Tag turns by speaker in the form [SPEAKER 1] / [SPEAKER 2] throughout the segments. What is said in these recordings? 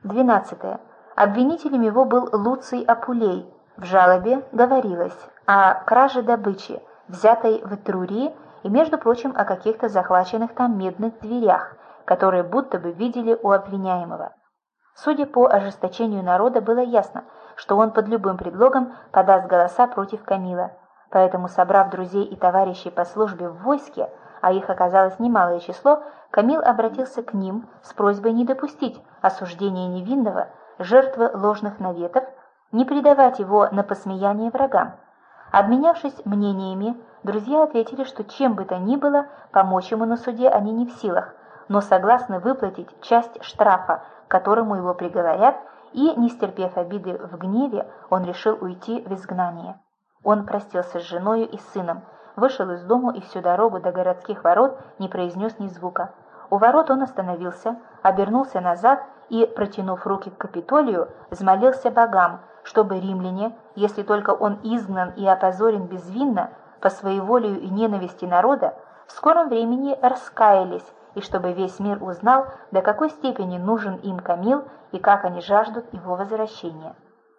[SPEAKER 1] 12. Обвинителем его был Луций Апулей. В жалобе говорилось о краже добычи, взятой в Этрурии, и, между прочим, о каких-то захваченных там медных дверях, которые будто бы видели у обвиняемого. Судя по ожесточению народа, было ясно, что он под любым предлогом подаст голоса против Камила. Поэтому, собрав друзей и товарищей по службе в войске, а их оказалось немалое число, Камил обратился к ним с просьбой не допустить осуждения невинного, жертвы ложных наветов, не предавать его на посмеяние врагам. Обменявшись мнениями, друзья ответили, что чем бы то ни было, помочь ему на суде они не в силах, но согласны выплатить часть штрафа, к которому его приговорят, и, не стерпев обиды в гневе, он решил уйти в изгнание. Он простился с женою и сыном, вышел из дому и всю дорогу до городских ворот не произнес ни звука. У ворот он остановился, обернулся назад и, протянув руки к Капитолию, взмолился богам, чтобы римляне, если только он изгнан и опозорен безвинно, по своеволию и ненависти народа, в скором времени раскаялись, и чтобы весь мир узнал, до какой степени нужен им Камил и как они жаждут его возвращения.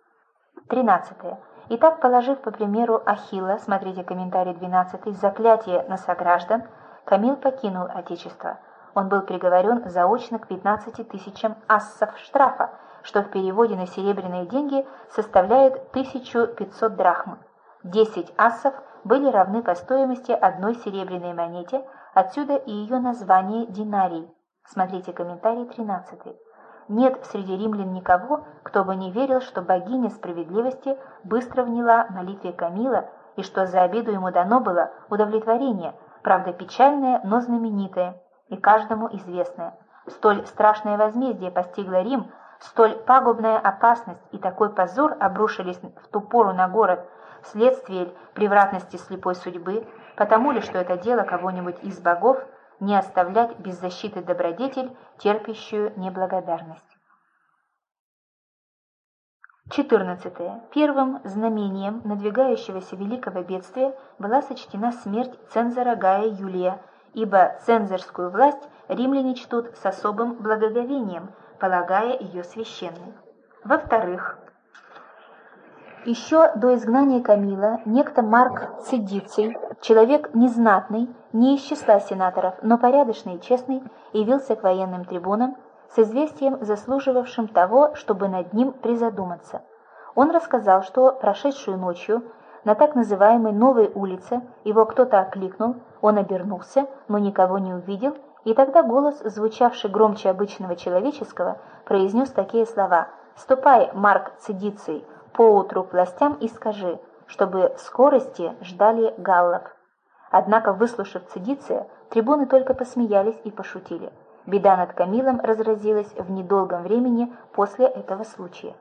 [SPEAKER 1] 13. Итак, положив по примеру Ахилла, смотрите комментарий 12, заклятие на сограждан, Камил покинул Отечество. Он был приговорен заочно к 15 тысячам ассов штрафа, что в переводе на серебряные деньги составляет 1500 драхм. 10 ассов были равны по стоимости одной серебряной монете, отсюда и ее название динарий. Смотрите комментарий 13. Нет среди римлян никого, кто бы не верил, что богиня справедливости быстро вняла молитве Камила и что за обиду ему дано было удовлетворение, правда печальное, но знаменитое и каждому известное. Столь страшное возмездие постигло Рим, столь пагубная опасность и такой позор обрушились в ту пору на город, вследствие превратности слепой судьбы, потому ли, что это дело кого-нибудь из богов, не оставлять без защиты добродетель, терпящую неблагодарность. 14. Первым знамением надвигающегося великого бедствия была сочтена смерть цензора Гая Юлия, ибо цензорскую власть римляне чтут с особым благоговением, полагая ее священной. Во-вторых, еще до изгнания Камила некто Марк Цидиций, человек незнатный, не из числа сенаторов, но порядочный и честный, явился к военным трибунам с известием, заслуживавшим того, чтобы над ним призадуматься. Он рассказал, что прошедшую ночью на так называемой Новой улице его кто-то окликнул, он обернулся, но никого не увидел, и тогда голос, звучавший громче обычного человеческого, произнес такие слова: «Ступай, Марк Цидиций, поутру к властям и скажи, чтобы в скорости ждали галлов». Однако, выслушав Цидиция, трибуны только посмеялись и пошутили. Беда над Камилом разразилась в недолгом времени после этого случая.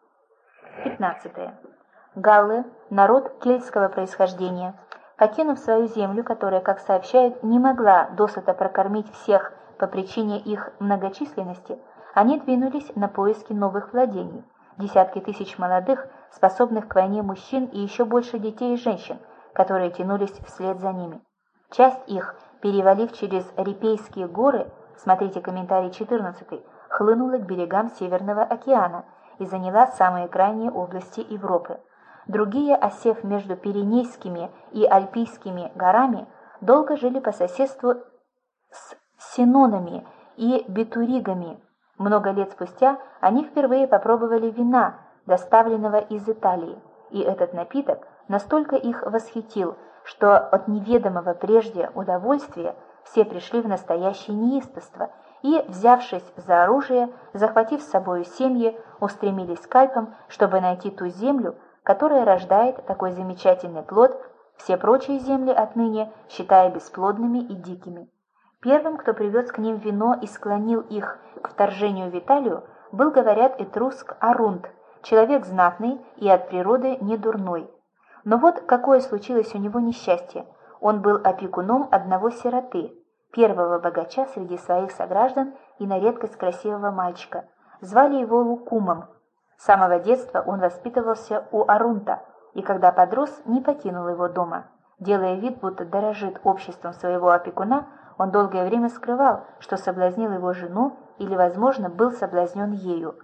[SPEAKER 1] 15. Галлы – народ кельтского происхождения. Покинув свою землю, которая, как сообщают, не могла досыта прокормить всех по причине их многочисленности, они двинулись на поиски новых владений. Десятки тысяч молодых, способных к войне мужчин и еще больше детей и женщин, которые тянулись вслед за ними. Часть их, перевалив через Рипейские горы, смотрите комментарий 14, хлынула к берегам Северного океана и заняла самые крайние области Европы. Другие, осев между Пиренейскими и Альпийскими горами, долго жили по соседству с синонами и битуригами. Много лет спустя они впервые попробовали вина, доставленного из Италии, и этот напиток настолько их восхитил, что от неведомого прежде удовольствия все пришли в настоящее неистовство и, взявшись за оружие, захватив с собою семьи, устремились к Альпам, чтобы найти ту землю, которая рождает такой замечательный плод, все прочие земли отныне считая бесплодными и дикими. Первым, кто привез к ним вино и склонил их к вторжению в Италию, был, говорят, этруск Арунт, человек знатный и от природы недурной. Но вот какое случилось у него несчастье. Он был опекуном одного сироты, первого богача среди своих сограждан и на редкость красивого мальчика. Звали его Лукумом. С самого детства он воспитывался у Арунта, и когда подрос, не покинул его дома. Делая вид, будто дорожит обществом своего опекуна, он долгое время скрывал, что соблазнил его жену или, возможно, был соблазнен ею.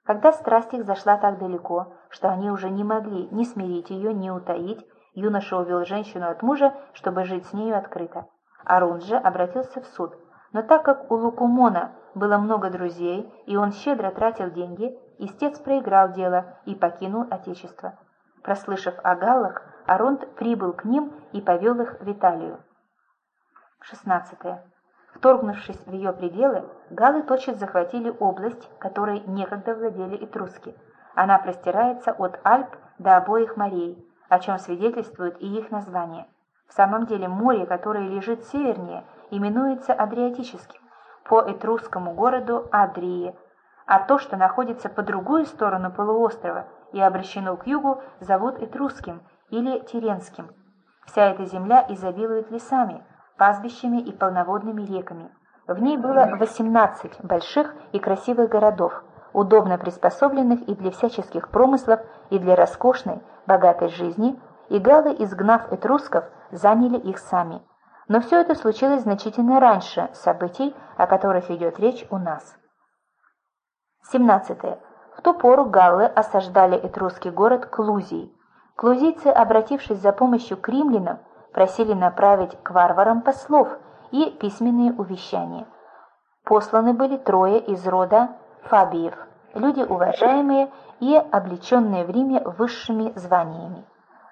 [SPEAKER 1] Когда страсть их зашла так далеко, что они уже не могли ни смирить ее, ни утаить, юноша увел женщину от мужа, чтобы жить с нею открыто. Арун же обратился в суд, но так как у Лукумона было много друзей, и он щедро тратил деньги, истец проиграл дело и покинул отечество. Прослышав о галлах, Аронт прибыл к ним и повел их в Италию. 16. Вторгнувшись в ее пределы, галлы тотчас захватили область, которой некогда владели этруски. Она простирается от Альп до обоих морей, о чем свидетельствует и их название. В самом деле море, которое лежит севернее, именуется Адриатическим, по этрусскому городу Адрии, а то, что находится по другую сторону полуострова и обращено к югу, зовут Этрусским или Тиренским. Вся эта земля изобилует лесами, пастбищами и полноводными реками. В ней было 18 больших и красивых городов, удобно приспособленных и для всяческих промыслов, и для роскошной, богатой жизни, и галлы, изгнав этрусков, заняли их сами. Но все это случилось значительно раньше событий, о которых идет речь у нас. 17. В ту пору галлы осаждали этрусский город Клузий. Клузийцы, обратившись за помощью к римлянам, просили направить к варварам послов и письменные увещания. Посланы были 3 из рода Фабиев, люди уважаемые и облеченные в Риме высшими званиями.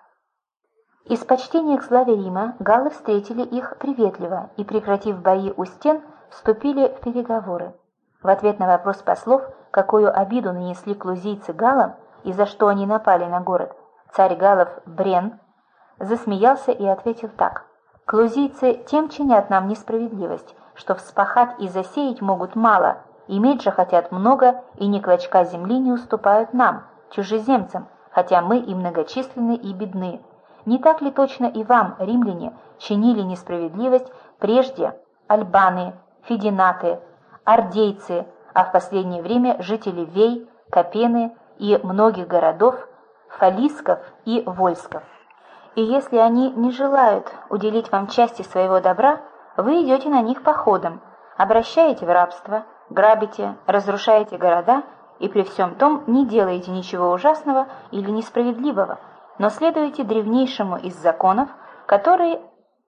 [SPEAKER 1] Из почтения к славе Рима галлы встретили их приветливо и, прекратив бои у стен, вступили в переговоры. В ответ на вопрос послов, какую обиду нанесли клузийцы галлам и за что они напали на город, царь галлов Брен засмеялся и ответил так: «Клузийцы тем чинят нам несправедливость, что вспахать и засеять могут мало, иметь же хотят много, и ни клочка земли не уступают нам, чужеземцам, хотя мы и многочисленны, и бедны. Не так ли точно и вам, римляне, чинили несправедливость прежде альбаны, фидинаты, ардейцы, а в последнее время жители Вей, Капены и многих городов, фалисков и вольсков? И если они не желают уделить вам части своего добра, вы идете на них походом, обращаете в рабство, грабите, разрушаете города и при всем том не делаете ничего ужасного или несправедливого, но следуете древнейшему из законов, который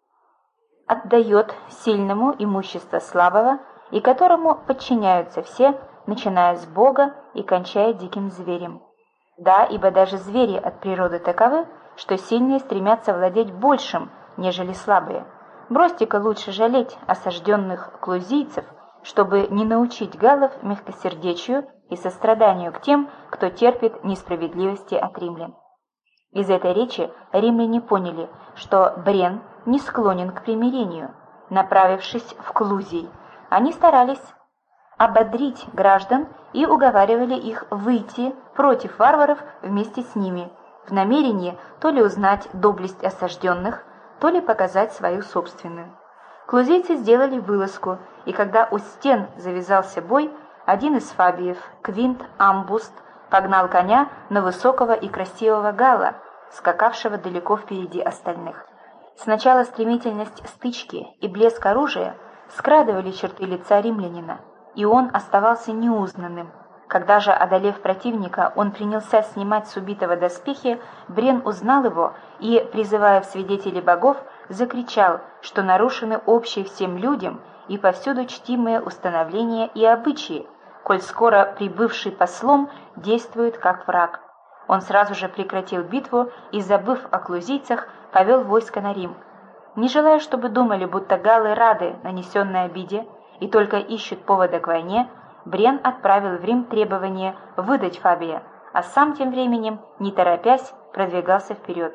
[SPEAKER 1] отдает сильному имущество слабого и которому подчиняются все, начиная с Бога и кончая диким зверем. Да, ибо даже звери от природы таковы, что сильные стремятся владеть большим, нежели слабые. Бросьте-ка лучше жалеть осажденных клузийцев, чтобы не научить галлов мягкосердечию и состраданию к тем, кто терпит несправедливости от римлян». Из этой речи римляне поняли, что Брен не склонен к примирению. Направившись в Клузий, они старались ободрить граждан и уговаривали их выйти против варваров вместе с ними, в намерении то ли узнать доблесть осажденных, то ли показать свою собственную. Клузийцы сделали вылазку, и когда у стен завязался бой, один из фабиев, Квинт Амбуст, погнал коня на высокого и красивого галла, скакавшего далеко впереди остальных. Сначала стремительность стычки и блеск оружия скрадывали черты лица римлянина, и он оставался неузнанным. Когда же, одолев противника, он принялся снимать с убитого доспехи, Брен узнал его и, призывая в свидетели богов, закричал, что нарушены общие всем людям и повсюду чтимые установления и обычаи, коль скоро прибывший послом действует как враг. Он сразу же прекратил битву и, забыв о клузийцах, повел войско на Рим. Не желая, чтобы думали, будто галлы рады нанесенной обиде и только ищут повода к войне, Брен отправил в Рим требование выдать Фабия, а сам тем временем, не торопясь, продвигался вперед.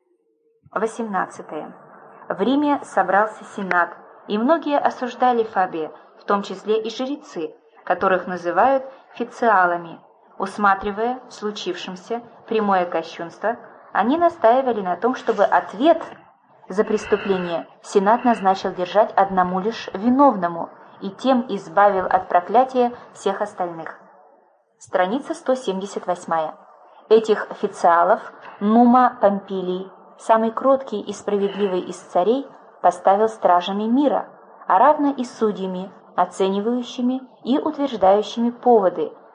[SPEAKER 1] 18. В Риме собрался сенат, и многие осуждали Фабия, в том числе и жрецы, которых называют фициалами. Усматривая в случившемся прямое кощунство, они настаивали на том, чтобы ответ за преступление сенат назначил держать одному лишь виновному и тем избавил от проклятия всех остальных. Страница 178. Этих официалов Нума Помпилий, самый кроткий и справедливый из царей, поставил стражами мира, а равно и судьями, оценивающими и утверждающими поводы,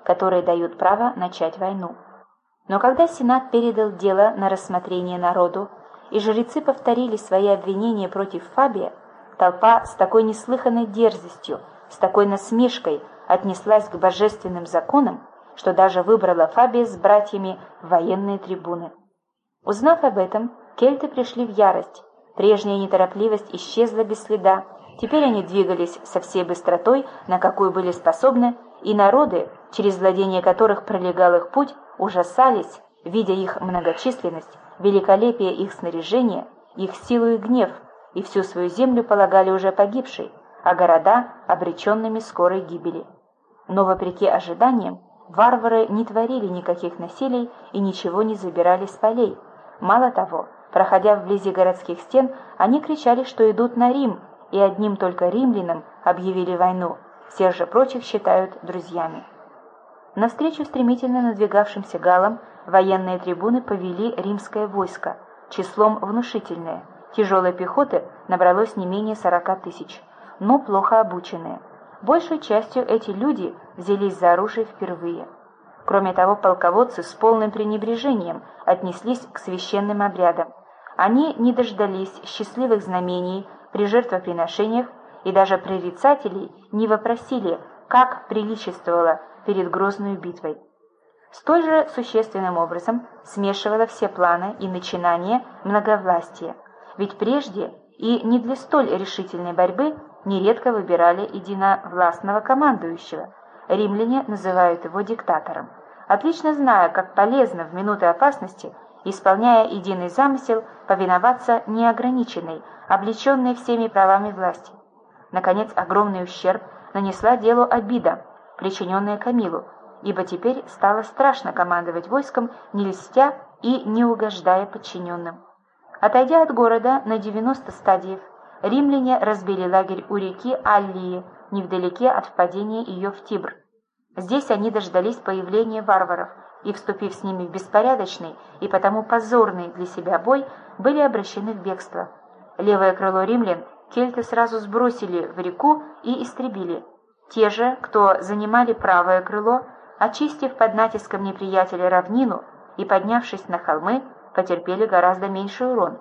[SPEAKER 1] которые дают право начать войну. Но когда Сенат передал дело на рассмотрение народу, и жрецы повторили свои обвинения против Фабия, толпа с такой неслыханной дерзостью, с такой насмешкой отнеслась к божественным законам, что даже выбрала Фабия с братьями в военные трибуны. Узнав об этом, кельты пришли в ярость, прежняя неторопливость исчезла без следа, теперь они двигались со всей быстротой, на какую были способны, и народы, через владение которых пролегал их путь, ужасались, видя их многочисленность, великолепие их снаряжения, их силу и гнев, и всю свою землю полагали уже погибшей, а города обреченными скорой гибели. Но, вопреки ожиданиям, варвары не творили никаких насилий и ничего не забирали с полей. Мало того, проходя вблизи городских стен, они кричали, что идут на Рим, и одним только римлянам объявили войну, всех же прочих считают друзьями. Навстречу стремительно надвигавшимся галлам военные трибуны повели римское войско, числом внушительное, тяжелой пехоты набралось не менее 40 тысяч, но плохо обученные. Большей частью эти люди взялись за оружие впервые. Кроме того, полководцы с полным пренебрежением отнеслись к священным обрядам. Они не дождались счастливых знамений при жертвоприношениях и даже прорицателей не вопросили, как приличествовало перед грозной битвой. Столь же существенным образом смешивало все планы и начинания многовластия, ведь прежде и не для столь решительной борьбы нередко выбирали единовластного командующего. Римляне называют его диктатором, отлично зная, как полезно в минуты опасности, исполняя единый замысел, повиноваться неограниченной, облеченной всеми правами власти. Наконец, огромный ущерб нанесла делу обида, причиненная Камилу, ибо теперь стало страшно командовать войском, не льстя и не угождая подчиненным. Отойдя от города на 90 стадиев, римляне разбили лагерь у реки Аллии, невдалеке от впадения ее в Тибр. Здесь они дождались появления варваров и, вступив с ними в беспорядочный и потому позорный для себя бой, были обращены в бегство. Левое крыло римлян кельты сразу сбросили в реку и истребили. Те же, кто занимали правое крыло, очистив под натиском неприятеля равнину и поднявшись на холмы, потерпели гораздо меньший урон.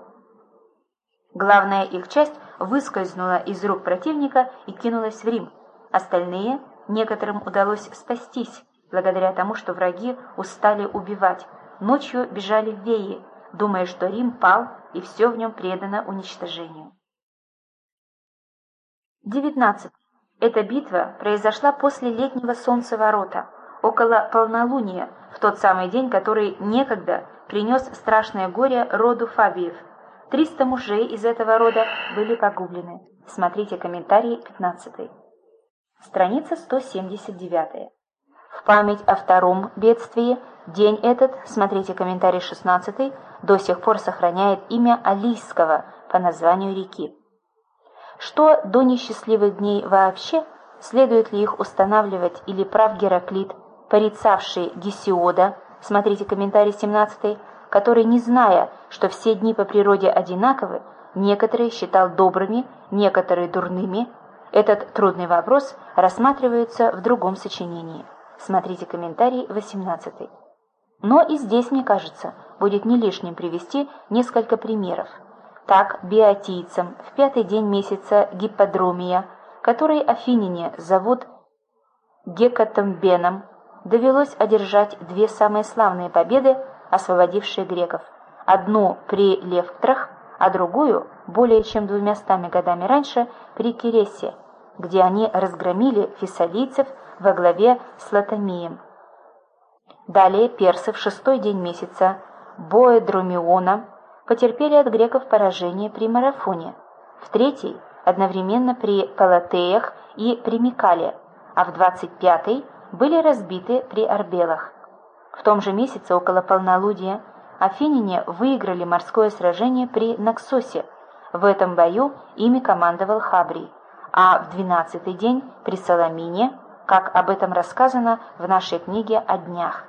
[SPEAKER 1] Главная их часть выскользнула из рук противника и кинулась в Рим. Остальные, некоторым удалось спастись, благодаря тому, что враги устали убивать. Ночью бежали в Веи, думая, что Рим пал и все в нем предано уничтожению. 19. Эта битва произошла после летнего солнцеворота, около полнолуния, в тот самый день, который некогда принес страшное горе роду Фабиев. 300 мужей из этого рода были погублены. Смотрите комментарий 15. Страница 179. В память о втором бедствии день этот, смотрите комментарий 16, до сих пор сохраняет имя Алийского по названию реки. Что до несчастливых дней вообще, следует ли их устанавливать или прав Гераклит, порицавший Гесиода, смотрите комментарий 17, который, не зная, что все дни по природе одинаковы, некоторые считал добрыми, некоторые дурными, этот трудный вопрос рассматривается в другом сочинении. Смотрите комментарий 18. Но и здесь, мне кажется, будет не лишним привести несколько примеров. Так, биотийцам в 5-й день месяца Гипподромия, который афиняне зовут Гекатомбеном, довелось одержать две самые славные победы, освободившие греков. Одну при Левктрах, а другую, более чем 200 годами раньше, при Киресе, где они разгромили фессалийцев во главе с Латомием. Далее персы в 6-й день месяца Боэдромиона потерпели от греков поражение при Марафоне, в 3-й одновременно при Палатеях и при Микале, а в 25-й были разбиты при Арбелах. В том же месяце, около полнолуния, афиняне выиграли морское сражение при Наксосе. В этом бою ими командовал Хабрий, а в 12-й день при Саламине, как об этом рассказано в нашей книге о днях.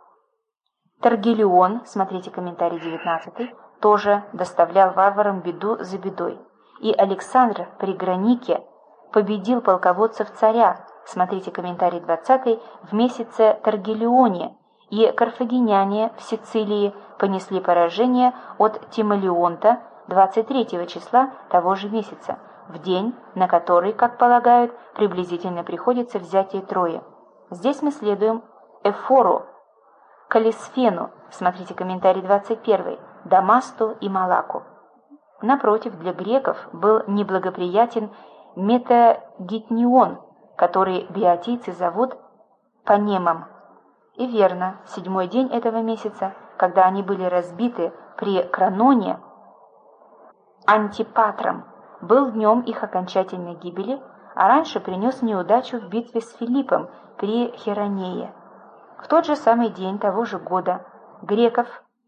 [SPEAKER 1] Таргелион, смотрите комментарий 19, тоже доставлял варварам беду за бедой, и Александр при Гранике победил полководцев царя, смотрите комментарий 20, в месяце Таргелионе, и карфагеняне в Сицилии понесли поражение от Тимолеонта 23 числа того же месяца, в день, на который, как полагают, приблизительно приходится взятие Трои. Здесь мы следуем Эфору, Калисфену, смотрите комментарий 21, Дамасту и Малаку. Напротив, для греков был неблагоприятен Метагитнион, который биотийцы зовут Панемом. И верно, 7-й день этого месяца, когда они были разбиты при Краноне Антипатром, был днем их окончательной гибели, а раньше принес неудачу в битве с Филиппом при Херонее. В тот же самый день того же года греков,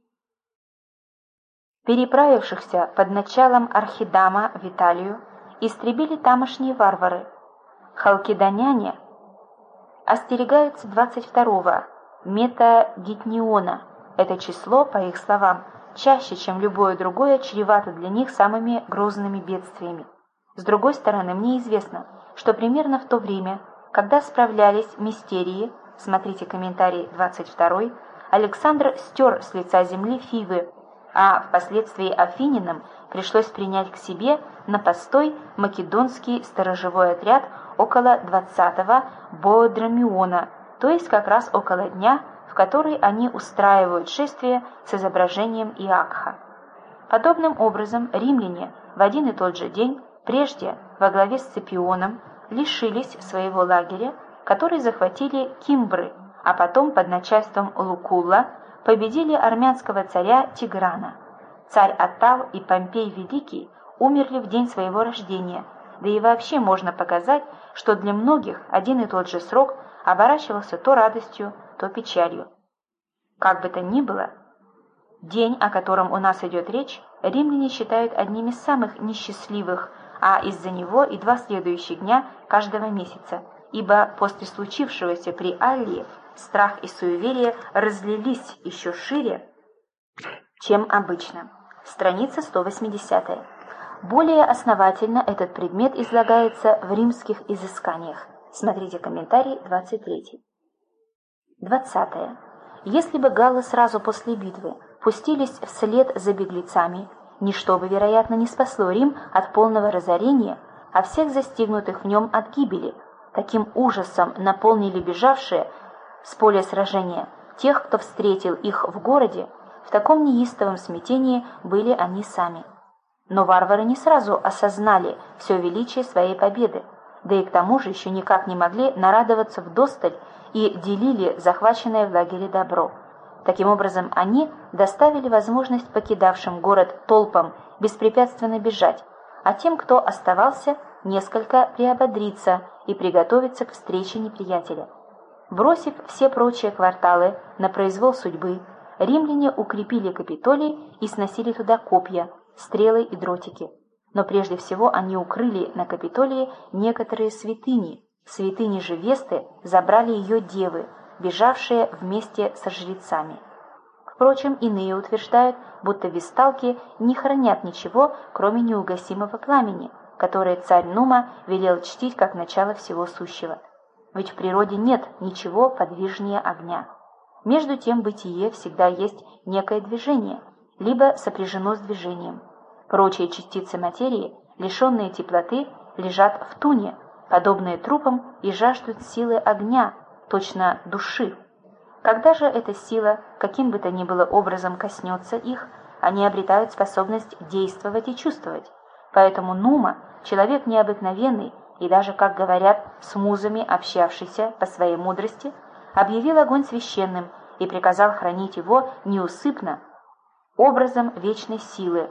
[SPEAKER 1] переправившихся под началом Архидама в Италию, истребили тамошние варвары. Халкидоняне остерегаются 22-го Метагитниона. Это число, по их словам, чаще, чем любое другое, чревато для них самыми грозными бедствиями. С другой стороны, мне известно, что примерно в то время, когда справлялись мистерии, смотрите комментарий 22, Александр стер с лица земли Фивы, а впоследствии афининам пришлось принять к себе на постой македонский сторожевой отряд около 20-го Боодромиона, то есть как раз около дня, в который они устраивают шествие с изображением Иакха. Подобным образом римляне в один и тот же день, прежде во главе с Сципионом, лишились своего лагеря, который захватили кимбры, а потом под начальством Лукулла победили армянского царя Тиграна. Царь Аттал и Помпей Великий умерли в день своего рождения, да и вообще можно показать, что для многих один и тот же срок оборачивался то радостью, то печалью. Как бы то ни было, день, о котором у нас идет речь, римляне считают одним из самых несчастливых, а из-за него и 2 следующих дня каждого месяца, ибо после случившегося при Аллии страх и суеверие разлились еще шире, чем обычно. Страница 180. Более основательно этот предмет излагается в римских изысканиях. Смотрите комментарий 23. 20. Если бы галлы сразу после битвы пустились вслед за беглецами, ничто бы, вероятно, не спасло Рим от полного разорения, а всех застигнутых в нем от гибели. Таким ужасом наполнили бежавшие с поля сражения тех, кто встретил их в городе, в таком неистовом смятении были они сами. Но варвары не сразу осознали все величие своей победы, да и к тому же еще никак не могли нарадоваться вдосталь и делили захваченное в лагере добро. Таким образом, они доставили возможность покидавшим город толпам беспрепятственно бежать, а тем, кто оставался, несколько приободриться и приготовиться к встрече неприятеля. Бросив все прочие кварталы на произвол судьбы, римляне укрепили Капитолий и сносили туда копья, стрелы и дротики. Но прежде всего они укрыли на Капитолии некоторые святыни. Святыни же Весты забрали ее девы, бежавшие вместе со жрецами. Впрочем, иные утверждают, будто весталки не хранят ничего, кроме неугасимого пламени, которое царь Нума велел чтить как начало всего сущего. Ведь в природе нет ничего подвижнее огня. Между тем бытие всегда есть некое движение, либо сопряжено с движением. Прочие частицы материи, лишенные теплоты, лежат в туне, подобные трупам, и жаждут силы огня, точно души. Когда же эта сила, каким бы то ни было образом коснется их, они обретают способность действовать и чувствовать. Поэтому Нума, человек необыкновенный и даже, как говорят, с музами общавшийся по своей мудрости, объявил огонь священным и приказал хранить его неусыпно образом вечной силы,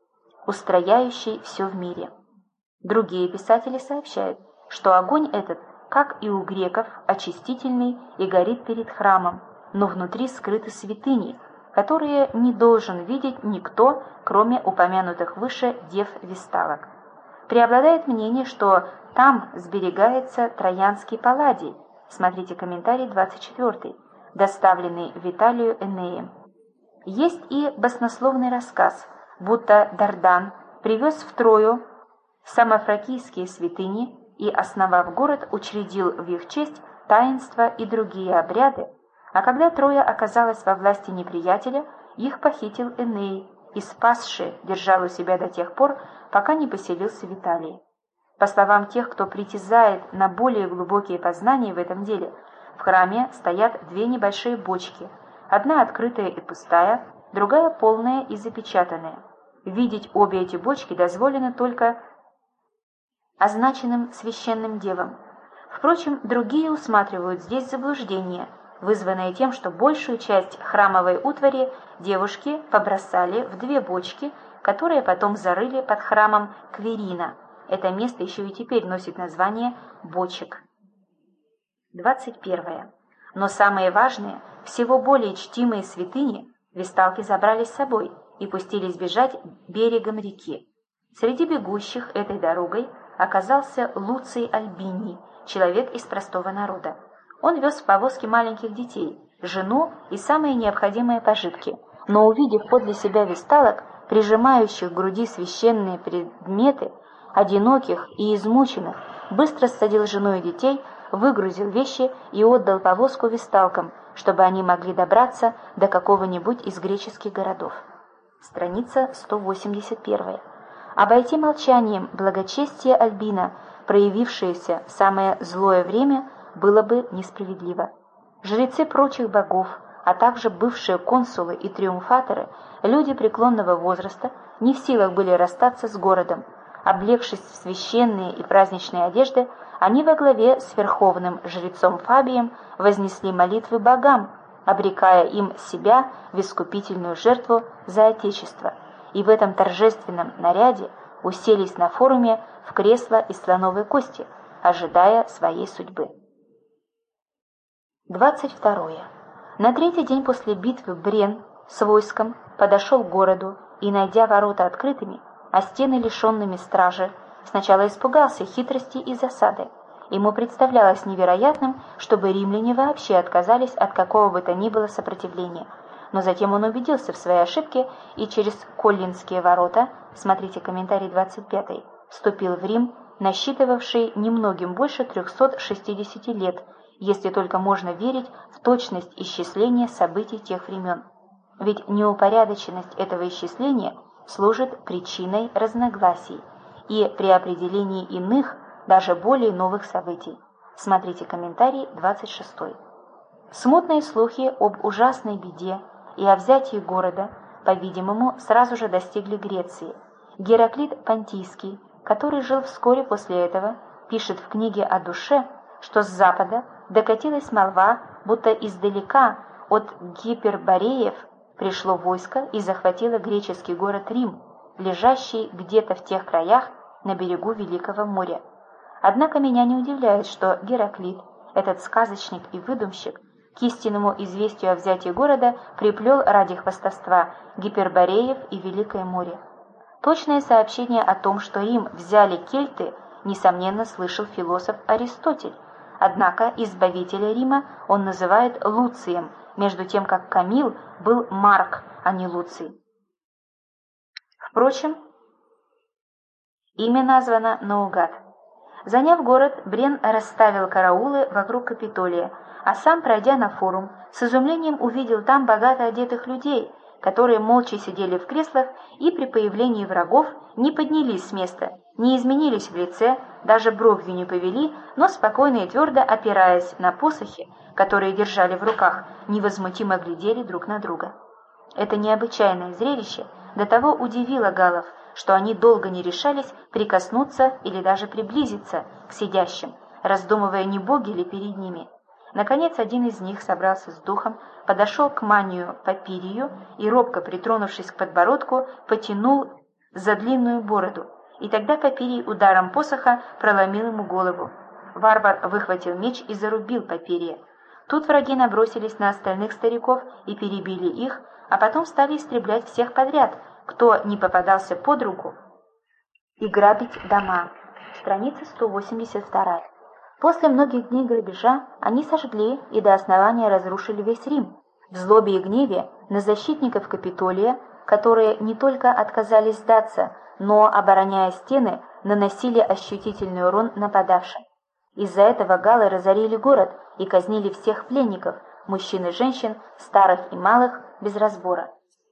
[SPEAKER 1] устрояющей все в мире. Другие писатели сообщают, что огонь этот, как и у греков, очистительный и горит перед храмом, но внутри скрыты святыни, которые не должен видеть никто, кроме упомянутых выше дев-весталок. Преобладает мнение, что там сберегается Троянский палладий, смотрите комментарий 24, доставленный в Италию Энеем. Есть и баснословный рассказ, будто Дардан привез в Трою самофракийские святыни и, основав город, учредил в их честь таинства и другие обряды, а когда Троя оказалась во власти неприятеля, их похитил Эней и, спасши, держал у себя до тех пор, пока не поселился в Италии. По словам тех, кто притязает на более глубокие познания в этом деле, в храме стоят две небольшие бочки, одна открытая и пустая, другая полная и запечатанная. Видеть обе эти бочки дозволено только означенным священным девам. Впрочем, другие усматривают здесь заблуждение, вызванное тем, что большую часть храмовой утвари девушки побросали в две бочки, которые потом зарыли под храмом Кверина. Это место еще и теперь носит название бочек. 21. Но самые важные, всего более чтимые святыни весталки забрали с собой и пустились бежать берегом реки. Среди бегущих этой дорогой оказался Луций Альбиний, человек из простого народа. Он вез в повозке маленьких детей, жену и самые необходимые пожитки, но, увидев подле себя весталок, прижимающих к груди священные предметы, одиноких и измученных, быстро ссадил жену и детей, выгрузил вещи и отдал повозку весталкам, чтобы они могли добраться до какого-нибудь из греческих городов. Страница 181. Обойти молчанием благочестие Альбина, проявившееся в самое злое время, было бы несправедливо. Жрецы прочих богов, а также бывшие консулы и триумфаторы, люди преклонного возраста, не в силах были расстаться с городом. Облегшись в священные и праздничные одежды, они во главе с верховным жрецом Фабием вознесли молитвы богам, обрекая им себя в искупительную жертву за Отечество, и в этом торжественном наряде уселись на форуме в кресло из слоновой кости, ожидая своей судьбы. 22. На третий день после битвы Брен с войском подошел к городу и, найдя ворота открытыми, а стены лишенными стражи, сначала испугался хитрости и засады. Ему представлялось невероятным, чтобы римляне вообще отказались от какого бы то ни было сопротивления. Но затем он убедился в своей ошибке и через Коллинские ворота, смотрите комментарий 25, вступил в Рим, насчитывавший немногим больше 360 лет, если только можно верить в точность исчисления событий тех времен. Ведь неупорядоченность этого исчисления служит причиной разногласий и при определении иных, даже более новых событий. Смотрите комментарий 26. Смутные слухи об ужасной беде и о взятии города, по-видимому, сразу же достигли Греции. Гераклит Понтийский, который жил вскоре после этого, пишет в книге о душе, что с запада докатилась молва, будто издалека от Гипербореев пришло войско и захватило греческий город Рим, лежащий где-то в тех краях на берегу Великого моря. Однако меня не удивляет, что Гераклит, этот сказочник и выдумщик, к истинному известию о взятии города приплел ради хвастовства Гипербореев и Великое море. Точное сообщение о том, что Рим взяли кельты, несомненно, слышал философ Аристотель, однако избавителя Рима он называет Луцием, между тем как Камил был Марк, а не Луций. Впрочем, имя названо наугад. Заняв город, Брен расставил караулы вокруг Капитолия, а сам, пройдя на форум, с изумлением увидел там богато одетых людей, которые молча сидели в креслах и при появлении врагов не поднялись с места, не изменились в лице, даже бровью не повели, но спокойно и твердо опираясь на посохи, которые держали в руках, невозмутимо глядели друг на друга. Это необычайное зрелище до того удивило галлов, что они долго не решались прикоснуться или даже приблизиться к сидящим, раздумывая, не боги ли перед ними. Наконец, один из них собрался с духом, подошел к Манию Папирию и, робко притронувшись к подбородку, потянул за длинную бороду, и тогда Папирий ударом посоха проломил ему голову. Варвар выхватил меч и зарубил Папирия. Тут враги набросились на остальных стариков и перебили их, а потом стали истреблять всех подряд, кто не попадался под руку, и грабить дома. Страница 182. После многих дней грабежа они сожгли и до основания разрушили весь Рим. В злобе и гневе на защитников Капитолия которые не только отказались сдаться, но, обороняя стены, наносили ощутительный урон нападавшим. Из-за этого галлы разорили город и казнили всех пленников, мужчин и женщин, старых и малых, без разбора.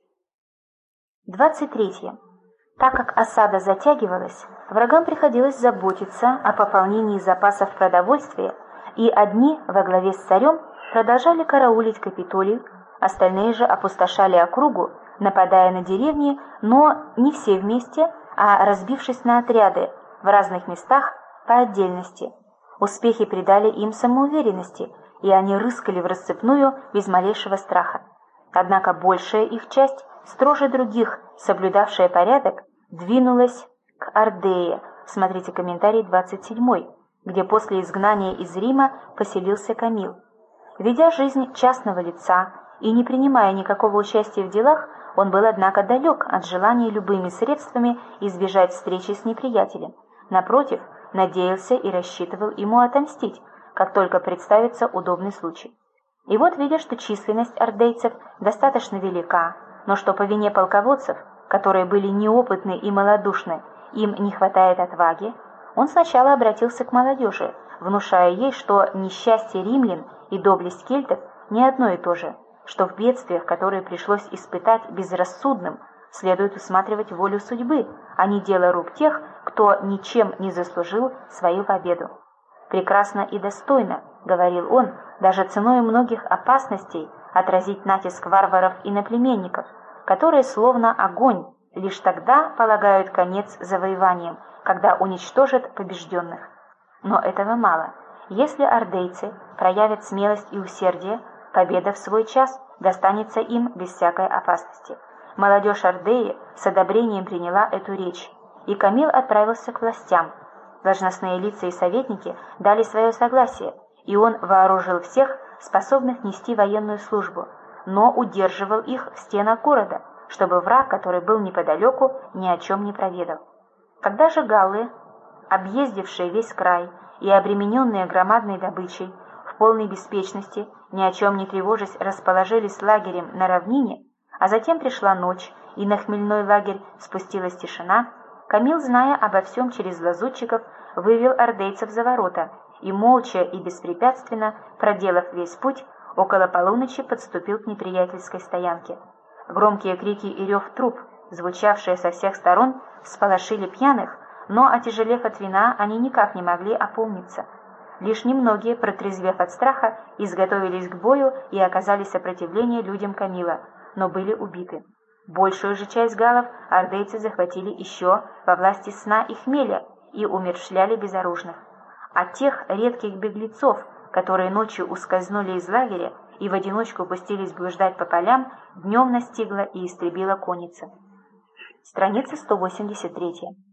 [SPEAKER 1] 23. Так как осада затягивалась, врагам приходилось заботиться о пополнении запасов продовольствия, и одни во главе с царем продолжали караулить Капитолий, остальные же опустошали округу, нападая на деревни, но не все вместе, а разбившись на отряды в разных местах по отдельности. Успехи придали им самоуверенности, и они рыскали в рассыпную без малейшего страха. Однако большая их часть, строже других, соблюдавшая порядок, двинулась к Ардее, смотрите комментарий 27, где после изгнания из Рима поселился Камил. Ведя жизнь частного лица и не принимая никакого участия в делах, он был, однако, далек от желания любыми средствами избежать встречи с неприятелем. Напротив, надеялся и рассчитывал ему отомстить, как только представится удобный случай. И вот, видя, что численность ардейцев достаточно велика, но что по вине полководцев, которые были неопытны и малодушны, им не хватает отваги, он сначала обратился к молодежи, внушая ей, что несчастье римлян и доблесть кельтов не одно и то же, что в бедствиях, которые пришлось испытать безрассудным, следует усматривать волю судьбы, а не дело рук тех, кто ничем не заслужил свою победу. «Прекрасно и достойно, — говорил он, — даже ценой многих опасностей отразить натиск варваров и иноплеменников, которые, словно огонь, лишь тогда полагают конец завоеваниям, когда уничтожат побежденных. Но этого мало. Если ардейцы проявят смелость и усердие, победа в свой час достанется им без всякой опасности». Молодежь Ардеи с одобрением приняла эту речь, и Камил отправился к властям. Должностные лица и советники дали свое согласие, и он вооружил всех, способных нести военную службу, но удерживал их в стенах города, чтобы враг, который был неподалеку, ни о чем не проведал. Когда же галлы, объездившие весь край и обремененные громадной добычей, в полной беспечности, ни о чем не тревожась, расположились лагерем на равнине, а затем пришла ночь, и на хмельной лагерь спустилась тишина, Камил, зная обо всем через лазутчиков, вывел ардейцев за ворота и, молча и беспрепятственно, проделав весь путь, около полуночи подступил к неприятельской стоянке. Громкие крики и рев труп, звучавшие со всех сторон, всполошили пьяных, но, отяжелев от вина, они никак не могли опомниться. Лишь немногие, протрезвев от страха, изготовились к бою и оказали сопротивление людям Камила, но были убиты. Большую же часть галлов ардейцы захватили еще во власти сна и хмеля и умерщвляли безоружных. А тех редких беглецов, которые ночью ускользнули из лагеря и в одиночку пустились блуждать по полям, днем настигла и истребила конница. Страница 183.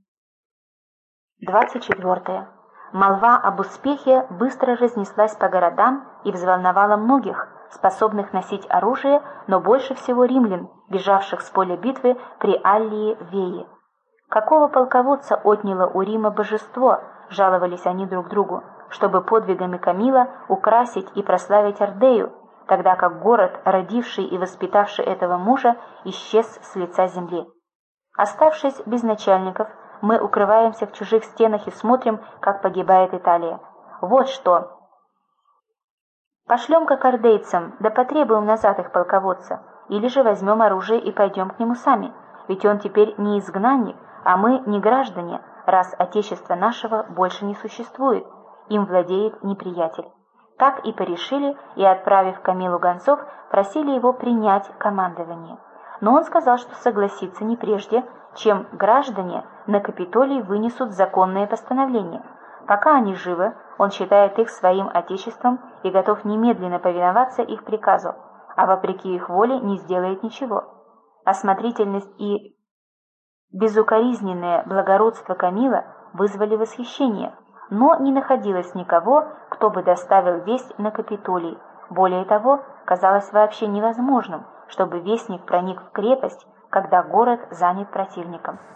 [SPEAKER 1] 24. Молва об успехе быстро разнеслась по городам и взволновала многих, способных носить оружие, но больше всего римлян, бежавших с поля битвы при Аллии Веи. Какого полководца отняло у Рима божество, жаловались они друг другу, чтобы подвигами Камила украсить и прославить Ардею, тогда как город, родивший и воспитавший этого мужа, исчез с лица земли. Оставшись без начальников, мы укрываемся в чужих стенах и смотрим, как погибает Италия. Вот что. Пошлем-ка к ардейцам, да потребуем назад их полководца, или же возьмем оружие и пойдем к нему сами, ведь он теперь не изгнанник, а мы не граждане, раз отечества нашего больше не существует, им владеет неприятель. Так и порешили, и, отправив к Камилу гонцов, просили его принять командование. Но он сказал, что согласится не прежде, чем граждане на Капитолий вынесут законные постановления. Пока они живы, он считает их своим отечеством и готов немедленно повиноваться их приказу, а вопреки их воле не сделает ничего. Осмотрительность и безукоризненное благородство Камила вызвали восхищение, но не находилось никого, кто бы доставил весть на Капитолий. Более того, казалось вообще невозможным, чтобы вестник проник в крепость, когда город занят противником.